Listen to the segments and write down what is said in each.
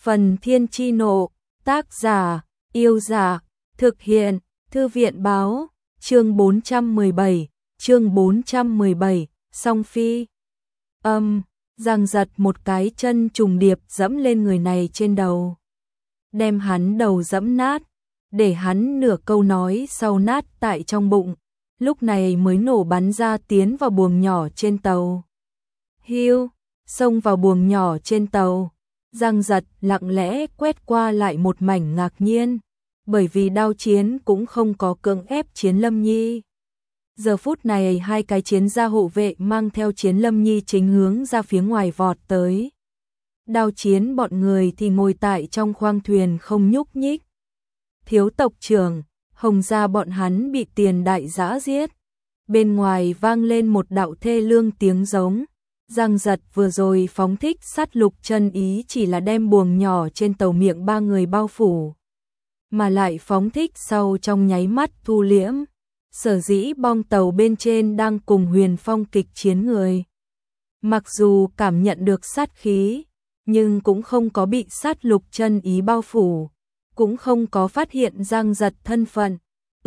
Phần Thiên Chi Nộ, tác giả, Yêu Dạ, thực hiện, Thư viện Báo, chương 417, Song Phi. Giang giật một cái chân trùng điệp dẫm lên người này trên đầu. Đem hắn đầu dẫm nát, để hắn nửa câu nói sau nát tại trong bụng, lúc này mới nổ bắn ra tiến vào buồng nhỏ trên tàu. Hiu, xông vào buồng nhỏ trên tàu. Giang giật lặng lẽ quét qua lại một mảnh ngạc nhiên, bởi vì Đao Chiến cũng không có cưỡng ép Chiến Lâm Nhi. Giờ phút này hai cái chiến gia hộ vệ mang theo Chiến Lâm Nhi chính hướng ra phía ngoài vọt tới. Đao Chiến bọn người thì ngồi tại trong khoang thuyền không nhúc nhích. Thiếu tộc trưởng, Hồng gia bọn hắn bị Tiền đại giã giết. Bên ngoài vang lên một đạo thê lương tiếng giống. Giang giật vừa rồi phóng thích sát lục chân ý chỉ là đem buồng nhỏ trên tàu miệng ba người bao phủ, mà lại phóng thích sau trong nháy mắt thu liễm. Sở dĩ bong tàu bên trên đang cùng Huyền Phong kịch chiến người. Mặc dù cảm nhận được sát khí, nhưng cũng không có bị sát lục chân ý bao phủ, cũng không có phát hiện Giang giật thân phận.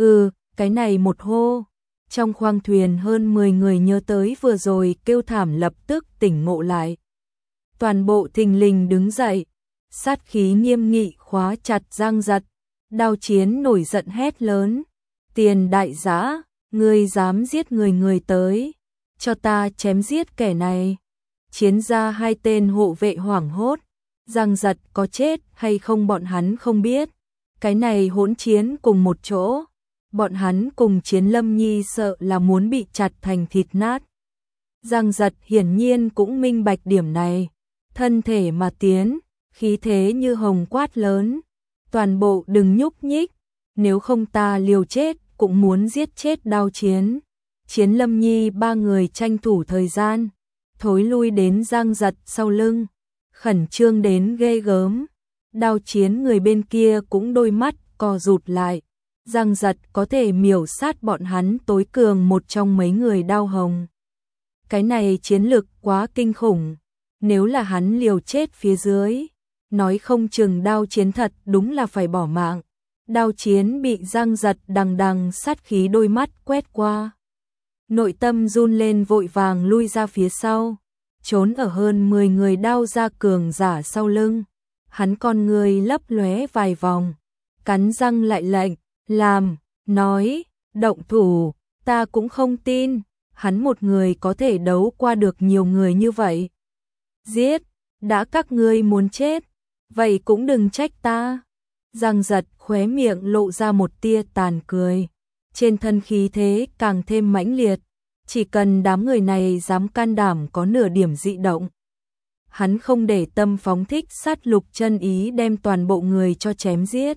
Cái này một hô. Trong khoang thuyền hơn 10 người nhớ tới vừa rồi kêu thảm lập tức tỉnh ngộ lại. Toàn bộ thình lình đứng dậy, sát khí nghiêm nghị khóa chặt Giang giật. Đao Chiến nổi giận hét lớn. Tiền đại giã, ngươi dám giết người tới, cho ta chém giết kẻ này. Chiến gia hai tên hộ vệ hoảng hốt, Giang giật có chết hay không bọn hắn không biết. Cái này hỗn chiến cùng một chỗ. Bọn hắn cùng Chiến Lâm Nhi sợ là muốn bị chặt thành thịt nát. Giang giật hiển nhiên cũng minh bạch điểm này. Thân thể mà tiến, khí thế như hồng quát lớn. Toàn bộ đừng nhúc nhích, nếu không ta liều chết cũng muốn giết chết Đao Chiến. Chiến Lâm Nhi ba người tranh thủ thời gian, thối lui đến Giang giật sau lưng, khẩn trương đến ghê gớm. Đao Chiến người bên kia cũng đôi mắt co rụt lại. Giang giật có thể miểu sát bọn hắn tối cường một trong mấy người Đao Hồng. Cái này chiến lực quá kinh khủng, nếu là hắn liều chết phía dưới, nói không chừng Đao Chiến thật đúng là phải bỏ mạng. Đao Chiến bị Giang giật đằng đằng sát khí đôi mắt quét qua. Nội tâm run lên vội vàng lui ra phía sau, trốn ở hơn 10 người Đao gia cường giả sau lưng. Hắn con người lấp lóe vài vòng, cắn răng lại lệnh. Làm, nói, động thủ, ta cũng không tin, hắn một người có thể đấu qua được nhiều người như vậy. Giết, đã các ngươi muốn chết, vậy cũng đừng trách ta. Giang giật khóe miệng lộ ra một tia tàn cười, trên thân khí thế càng thêm mãnh liệt, chỉ cần đám người này dám can đảm có nửa điểm dị động. Hắn không để tâm phóng thích sát lục chân ý đem toàn bộ người cho chém giết.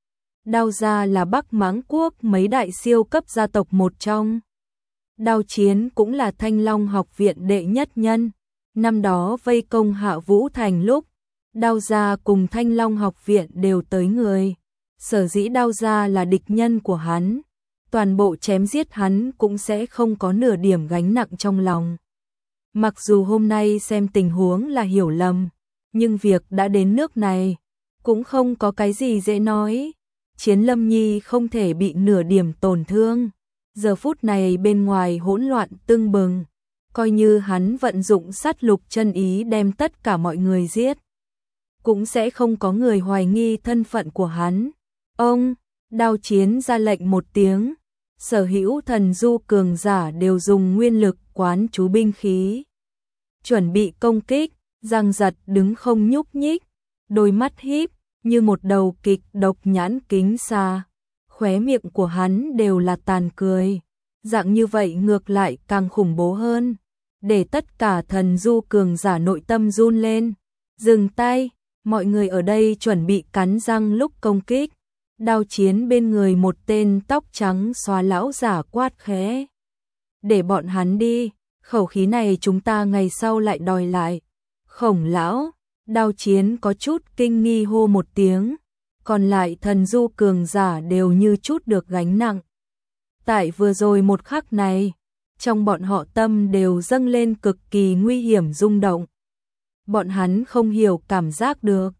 Đao gia là Bắc Mãng Quốc mấy đại siêu cấp gia tộc một trong. Đao Chiến cũng là Thanh Long học viện đệ nhất nhân. Năm đó vây công Hạ Vũ Thành lúc, Đao gia cùng Thanh Long học viện đều tới người. Sở dĩ Đao gia là địch nhân của hắn, toàn bộ chém giết hắn cũng sẽ không có nửa điểm gánh nặng trong lòng. Mặc dù hôm nay xem tình huống là hiểu lầm, nhưng việc đã đến nước này, cũng không có cái gì dễ nói. Chiến Lâm Nhi không thể bị nửa điểm tổn thương. Giờ phút này bên ngoài hỗn loạn tưng bừng, coi như hắn vận dụng sát lục chân ý đem tất cả mọi người giết, cũng sẽ không có người hoài nghi thân phận của hắn. Ông, Đao Chiến ra lệnh một tiếng, sở hữu thần du cường giả đều dùng nguyên lực quán chú binh khí, chuẩn bị công kích. Giang giật đứng không nhúc nhích, đôi mắt híp như một đầu kịch độc nhãn kính xa, khóe miệng của hắn đều là tàn cười. Dạng như vậy ngược lại càng khủng bố hơn, để tất cả thần du cường giả nội tâm run lên. Dừng tay, mọi người ở đây chuẩn bị cắn răng lúc công kích. Đao Chiến bên người một tên tóc trắng xóa lão giả quát khẽ. Để bọn hắn đi, khẩu khí này chúng ta ngày sau lại đòi lại. Khổng lão, Đao Chiến có chút kinh nghi hô một tiếng, còn lại thần du cường giả đều như chút được gánh nặng. Tại vừa rồi một khắc này, trong bọn họ tâm đều dâng lên cực kỳ nguy hiểm rung động. Bọn hắn không hiểu cảm giác được,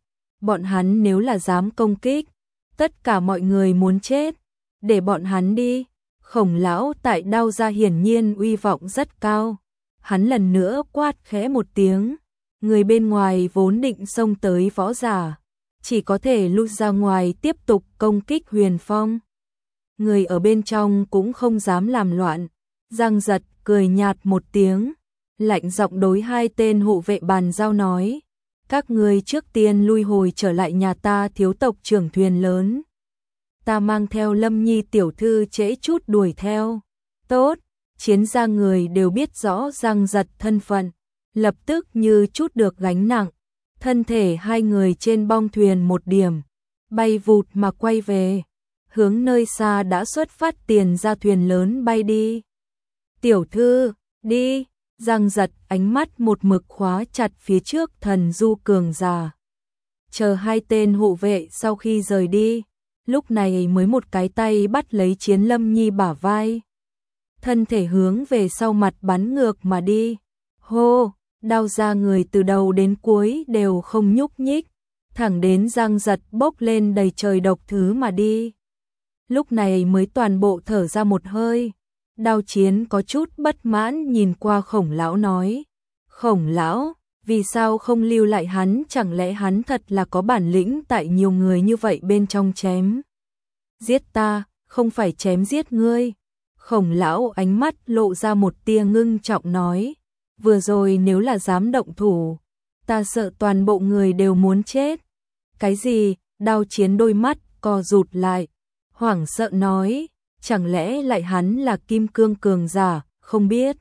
bọn hắn nếu là dám công kích, tất cả mọi người muốn chết, để bọn hắn đi. Khổng lão tại Đao gia hiển nhiên uy vọng rất cao, hắn lần nữa quát khẽ một tiếng, người bên ngoài vốn định xông tới võ giả, chỉ có thể lui ra ngoài tiếp tục công kích Huyền Phong. Người ở bên trong cũng không dám làm loạn, Giang Giật cười nhạt một tiếng, lạnh giọng đối hai tên hộ vệ bàn giao nói, các ngươi trước tiên lui hồi trở lại nhà ta thiếu tộc trưởng thuyền lớn. Ta mang theo Lâm Nhi tiểu thư trễ chút đuổi theo. Tốt, chiến gia người đều biết rõ Giang Giật thân phận, lập tức như chút được gánh nặng, thân thể hai người trên bong thuyền một điểm, bay vụt mà quay về, hướng nơi xa đã xuất phát tiền ra thuyền lớn bay đi. Tiểu thư, đi, Giang Giật ánh mắt một mực khóa chặt phía trước thần du cường giả. Chờ hai tên hộ vệ sau khi rời đi, lúc này mới một cái tay bắt lấy Chiến Lâm Nhi bả vai. Thân thể hướng về sau mặt bắn ngược mà đi. Hô, Đao gia người từ đầu đến cuối đều không nhúc nhích, thẳng đến Giang Giật bốc lên đầy trời độc thứ mà đi. Lúc này mới toàn bộ thở ra một hơi. Đao Chiến có chút bất mãn nhìn qua Khổng lão nói, Khổng lão, vì sao không lưu lại hắn, chẳng lẽ hắn thật là có bản lĩnh tại nhiều người như vậy bên trong chém giết ta, không phải chém giết ngươi. Khổng lão ánh mắt lộ ra một tia ngưng trọng nói, vừa rồi nếu là dám động thủ, ta sợ toàn bộ người đều muốn chết. Cái gì? Đao Chiến đôi mắt co rụt lại, hoảng sợ nói, chẳng lẽ lại hắn là kim cương cường giả, không biết.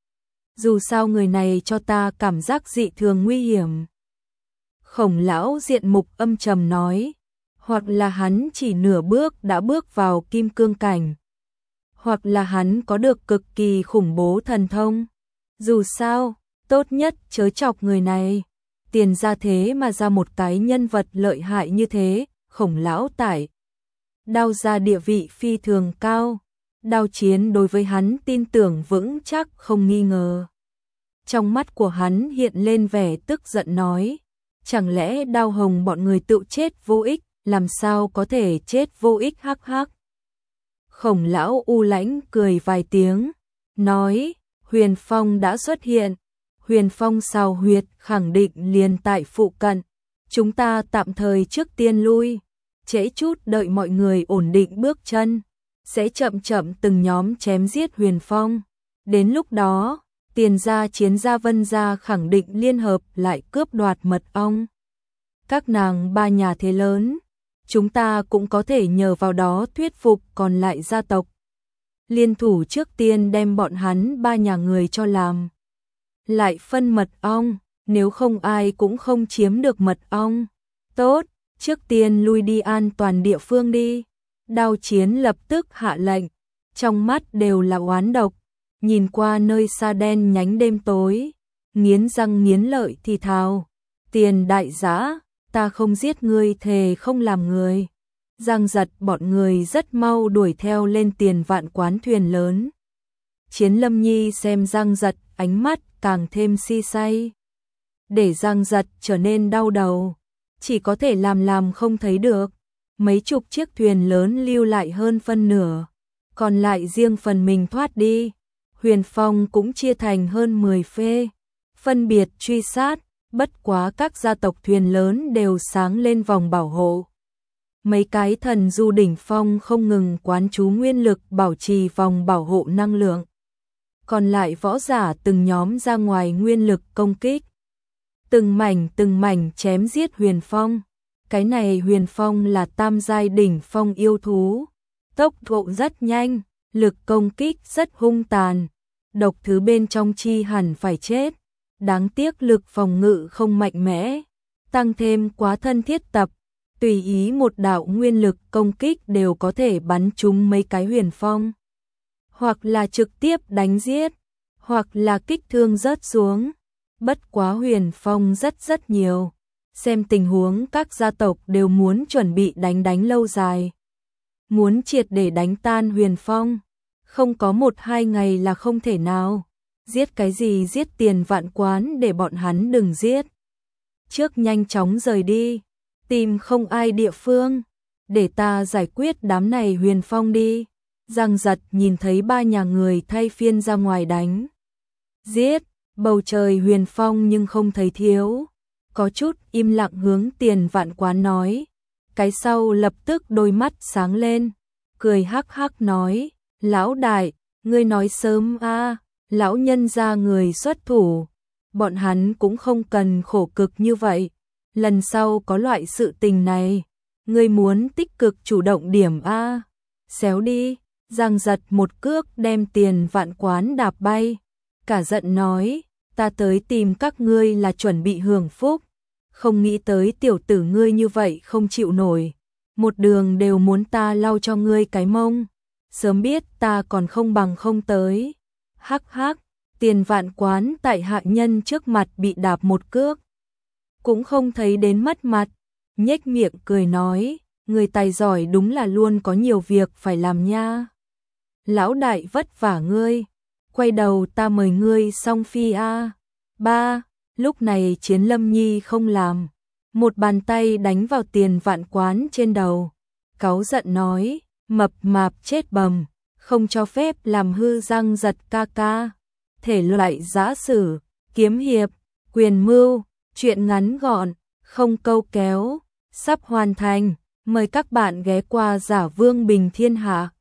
Dù sao người này cho ta cảm giác dị thường nguy hiểm. Khổng lão diện mục âm trầm nói, hoặc là hắn chỉ nửa bước đã bước vào kim cương cảnh, hoặc là hắn có được cực kỳ khủng bố thần thông. Dù sao, tốt nhất chớ chọc người này. Tiền ra thế mà ra một cái nhân vật lợi hại như thế, Khổng lão tại Đao gia địa vị phi thường cao, Đao Chiến đối với hắn tin tưởng vững chắc không nghi ngờ. Trong mắt của hắn hiện lên vẻ tức giận nói, chẳng lẽ Đao Hồng bọn người tự chết vô ích, làm sao có thể chết vô ích hắc hắc. Khổng lão u lãnh cười vài tiếng, nói, Huyền Phong đã xuất hiện, Huyền Phong xào huyệt khẳng định liền tại phụ cận, chúng ta tạm thời trước tiên lui, trễ chút đợi mọi người ổn định bước chân, sẽ chậm chậm từng nhóm chém giết Huyền Phong. Đến lúc đó, Tiền gia, Chiến gia, Vân gia khẳng định liên hợp lại cướp đoạt mật ong. Các nàng ba nhà thế lớn, chúng ta cũng có thể nhờ vào đó thuyết phục còn lại gia tộc. Liên thủ trước tiên đem bọn hắn ba nhà người cho làm. Lại phân mật ong, nếu không ai cũng không chiếm được mật ong. Tốt, trước tiên lui đi an toàn địa phương đi. Đao Chiến lập tức hạ lệnh, trong mắt đều là oán độc, nhìn qua nơi xa đen nhánh đêm tối, nghiến răng nghiến lợi thì thào, Tiền đại giá, ta không giết ngươi, thề không làm người. Giang Giật bọn người rất mau đuổi theo lên Tiền Vạn quán thuyền lớn. Chiến Lâm Nhi xem Giang Giật, ánh mắt càng thêm si say. Để Giang Giật trở nên đau đầu, chỉ có thể làm không thấy được. Mấy chục chiếc thuyền lớn lưu lại hơn phân nửa, còn lại riêng phần mình thoát đi. Huyền Phong cũng chia thành hơn 10 phê, phân biệt truy sát, bất quá các gia tộc thuyền lớn đều sáng lên vòng bảo hộ. Mấy cái thần du đỉnh phong không ngừng quán chú nguyên lực bảo trì vòng bảo hộ năng lượng. Còn lại võ giả từng nhóm ra ngoài nguyên lực công kích. Từng mảnh chém giết Huyền Phong. Cái này Huyền Phong là tam giai đỉnh phong yêu thú. Tốc độ rất nhanh, lực công kích rất hung tàn. Độc thứ bên trong chi hẳn phải chết. Đáng tiếc lực phòng ngự không mạnh mẽ. Tăng thêm quá thân thiết tập. Tùy ý một đạo nguyên lực công kích đều có thể bắn trúng mấy cái Huyền Phong. Hoặc là trực tiếp đánh giết, hoặc là kích thương rớt xuống. Bất quá Huyền Phong rất nhiều. Xem tình huống các gia tộc đều muốn chuẩn bị đánh lâu dài. Muốn triệt để đánh tan Huyền Phong, không có 1-2 ngày là không thể nào. Giết cái gì giết Tiền Vạn quán, để bọn hắn đừng giết. Trước nhanh chóng rời đi. tìm không ai địa phương, để ta giải quyết đám này Huyền Phong đi. Giang Giật nhìn thấy ba nhà người thay phiên ra ngoài đánh giết, bầu trời Huyền Phong nhưng không thấy thiếu, có chút im lặng hướng Tiền Vạn Quán nói. Cái sau lập tức đôi mắt sáng lên, cười hắc hắc nói, lão đại, ngươi nói sớm a, lão nhân gia người xuất thủ, bọn hắn cũng không cần khổ cực như vậy, lần sau có loại sự tình này, ngươi muốn tích cực chủ động điểm a. Xéo đi. Giang Giật một cước đem Tiền Vạn Quán đạp bay, cả giận nói, ta tới tìm các ngươi là chuẩn bị hưởng phúc, không nghĩ tới tiểu tử ngươi như vậy không chịu nổi, một đường đều muốn ta lau cho ngươi cái mông, sớm biết ta còn không bằng không tới. Hắc hắc, Tiền Vạn Quán tại hạ nhân trước mặt bị đạp một cước, cũng không thấy đến mất mặt, nhếch miệng cười nói, người tài giỏi đúng là luôn có nhiều việc phải làm nha. Lão đại vất vả ngươi, quay đầu ta mời ngươi song phi a. Ba, lúc này Chiến Lâm Nhi không làm, một bàn tay đánh vào Tiền Vạn Quán trên đầu, cáu giận nói, mập mạp chết bầm, không cho phép làm hư Giang Giật ca ca. Thể loại giã sử, kiếm hiệp, quyền mưu, truyện ngắn gọn, không câu kéo, sắp hoàn thành, mời các bạn ghé qua Giả Vương Bình Thiên Hạ.